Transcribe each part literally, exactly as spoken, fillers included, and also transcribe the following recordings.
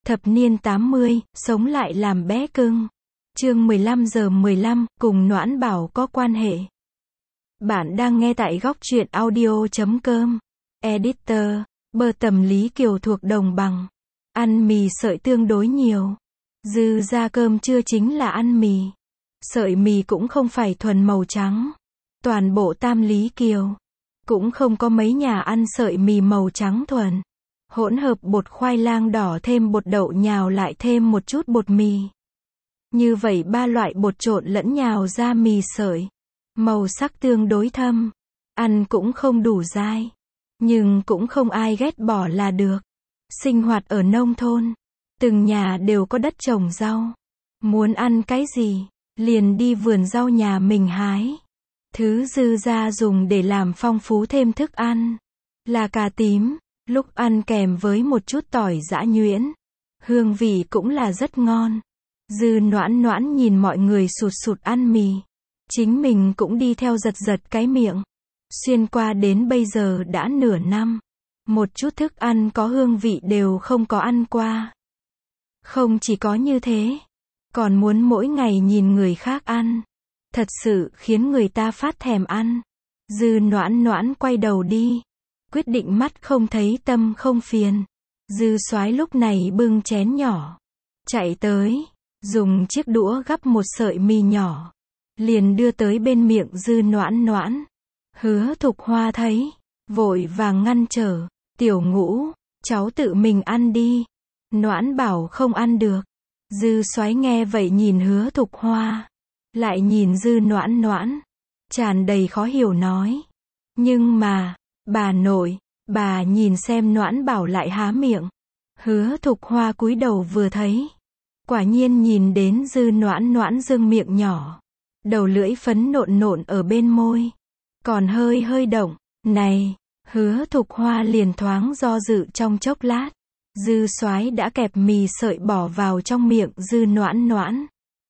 Thập niên tám mươi, sống lại làm bé cưng. Chương mười lăm giờ mười lăm, cùng Noãn Bảo có quan hệ. Bạn đang nghe tại góc truyện audio chấm com. Editor, bơ tầm Lý Kiều thuộc đồng bằng. Ăn mì sợi tương đối nhiều. Dư ra cơm trưa chính là ăn mì. Sợi mì cũng không phải thuần màu trắng. Toàn bộ Tam Lý Kiều cũng không có mấy nhà ăn sợi mì màu trắng thuần. Hỗn hợp bột khoai lang đỏ thêm bột đậu nhào lại thêm một chút bột mì. Như vậy ba loại bột trộn lẫn nhào ra mì sợi. Màu sắc tương đối thâm. Ăn cũng không đủ dai. Nhưng cũng không ai ghét bỏ là được. Sinh hoạt ở nông thôn. Từng nhà đều có đất trồng rau. Muốn ăn cái gì, liền đi vườn rau nhà mình hái. Thứ dư ra dùng để làm phong phú thêm thức ăn là cà tím. Lúc ăn kèm với một chút tỏi giã nhuyễn. Hương vị cũng là rất ngon. Dư Noãn Noãn nhìn mọi người sụt sụt ăn mì. Chính mình cũng đi theo giật giật cái miệng. Xuyên qua đến bây giờ đã nửa năm. Một chút thức ăn có hương vị đều không có ăn qua. Không chỉ có như thế. Còn muốn mỗi ngày nhìn người khác ăn. Thật sự khiến người ta phát thèm ăn. Dư Noãn Noãn quay đầu đi. Quyết định mắt không thấy tâm không phiền. Dư Soái lúc này bưng chén nhỏ. Chạy tới. Dùng chiếc đũa gắp một sợi mì nhỏ. Liền đưa tới bên miệng Dư Noãn Noãn. Hứa Thục Hoa thấy. Vội vàng ngăn trở. Tiểu Ngũ, cháu tự mình ăn đi. Noãn Bảo không ăn được. Dư Soái nghe vậy nhìn Hứa Thục Hoa. Lại nhìn Dư Noãn Noãn. Tràn đầy khó hiểu nói. Nhưng mà, bà nội, bà nhìn xem. Noãn Bảo lại há miệng. Hứa Thục Hoa cúi đầu vừa thấy. Quả nhiên nhìn đến Dư Noãn Noãn dương miệng nhỏ. Đầu lưỡi phấn nộn nộn ở bên môi. Còn hơi hơi động. Này, Hứa Thục Hoa liền thoáng do dự trong chốc lát. Dư Soái đã kẹp mì sợi bỏ vào trong miệng Dư Noãn Noãn.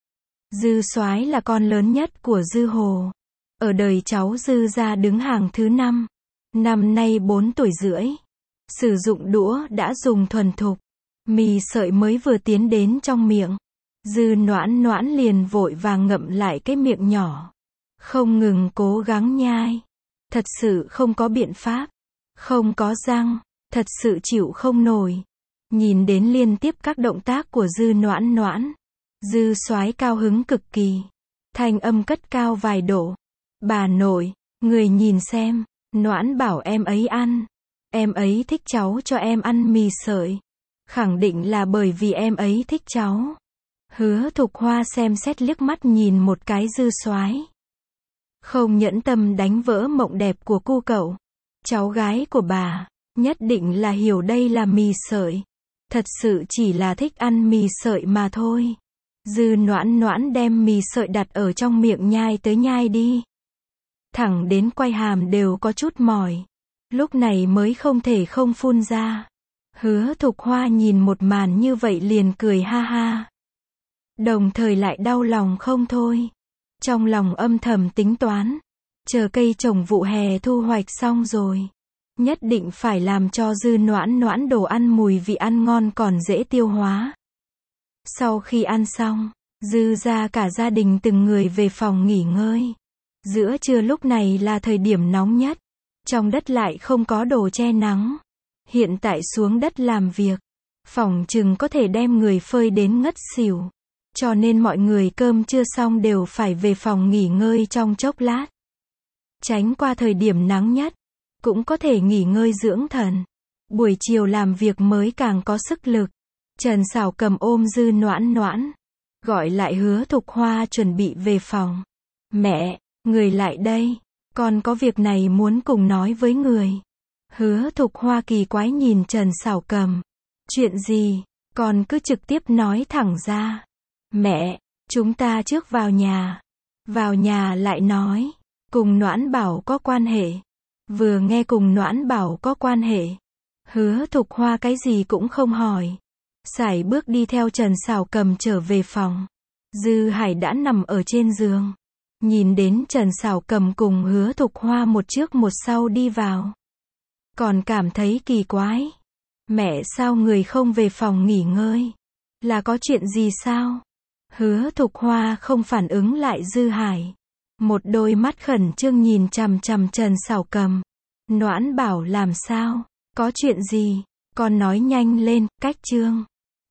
Dư Soái là con lớn nhất của Dư Hồ. Ở đời cháu Dư gia đứng hàng thứ năm. Năm nay bốn tuổi rưỡi. Sử dụng đũa đã dùng thuần thục. Mì sợi mới vừa tiến đến trong miệng. Dư Noãn Noãn liền vội vàng ngậm lại cái miệng nhỏ. Không ngừng cố gắng nhai. Thật sự không có biện pháp. Không có răng. Thật sự chịu không nổi. Nhìn đến liên tiếp các động tác của Dư Noãn Noãn. Dư Soái cao hứng cực kỳ. Thanh âm cất cao vài độ. Bà nội, người nhìn xem. Noãn Bảo em ấy ăn. Em ấy thích cháu cho em ăn mì sợi. Khẳng định là bởi vì em ấy thích cháu. Hứa Thục Hoa xem xét liếc mắt nhìn một cái Dư Soái. Không nhẫn tâm đánh vỡ mộng đẹp của cu cậu. Cháu gái của bà, nhất định là hiểu đây là mì sợi. Thật sự chỉ là thích ăn mì sợi mà thôi. Dư Noãn Noãn đem mì sợi đặt ở trong miệng nhai tới nhai đi. Thẳng đến quay hàm đều có chút mỏi. Lúc này mới không thể không phun ra. Hứa Thục Hoa nhìn một màn như vậy liền cười ha ha. Đồng thời lại đau lòng không thôi. Trong lòng âm thầm tính toán. Chờ cây trồng vụ hè thu hoạch xong rồi. Nhất định phải làm cho Dư Noãn Noãn đồ ăn mùi vị ăn ngon còn dễ tiêu hóa. Sau khi ăn xong, Dư ra cả gia đình từng người về phòng nghỉ ngơi. Giữa trưa lúc này là thời điểm nóng nhất. Trong đất lại không có đồ che nắng. Hiện tại xuống đất làm việc. Phòng chừng có thể đem người phơi đến ngất xỉu. Cho nên mọi người cơm trưa xong đều phải về phòng nghỉ ngơi trong chốc lát. Tránh qua thời điểm nắng nhất. Cũng có thể nghỉ ngơi dưỡng thần. Buổi chiều làm việc mới càng có sức lực. Trần Sảo Cầm ôm Dư Noãn Noãn. Gọi lại Hứa Thục Hoa chuẩn bị về phòng. Mẹ, người lại đây. Con có việc này muốn cùng nói với người. Hứa Thục Hoa kỳ quái nhìn Trần Sảo Cầm. Chuyện gì, con cứ trực tiếp nói thẳng ra. Mẹ, chúng ta trước vào nhà. Vào nhà lại nói. Cùng Noãn Bảo có quan hệ. Vừa nghe cùng Noãn Bảo có quan hệ. Hứa Thục Hoa cái gì cũng không hỏi. Sải bước đi theo Trần Sảo Cầm trở về phòng. Dư Hải đã nằm ở trên giường. Nhìn đến Trần Sảo Cầm cùng Hứa Thục Hoa một trước một sau đi vào. Còn cảm thấy kỳ quái. Mẹ sao người không về phòng nghỉ ngơi? Là có chuyện gì sao? Hứa Thục Hoa không phản ứng lại Dư Hải. Một đôi mắt khẩn trương nhìn chằm chằm Trần Sảo Cầm. Noãn Bảo làm sao? Có chuyện gì? Con nói nhanh lên, cách trương.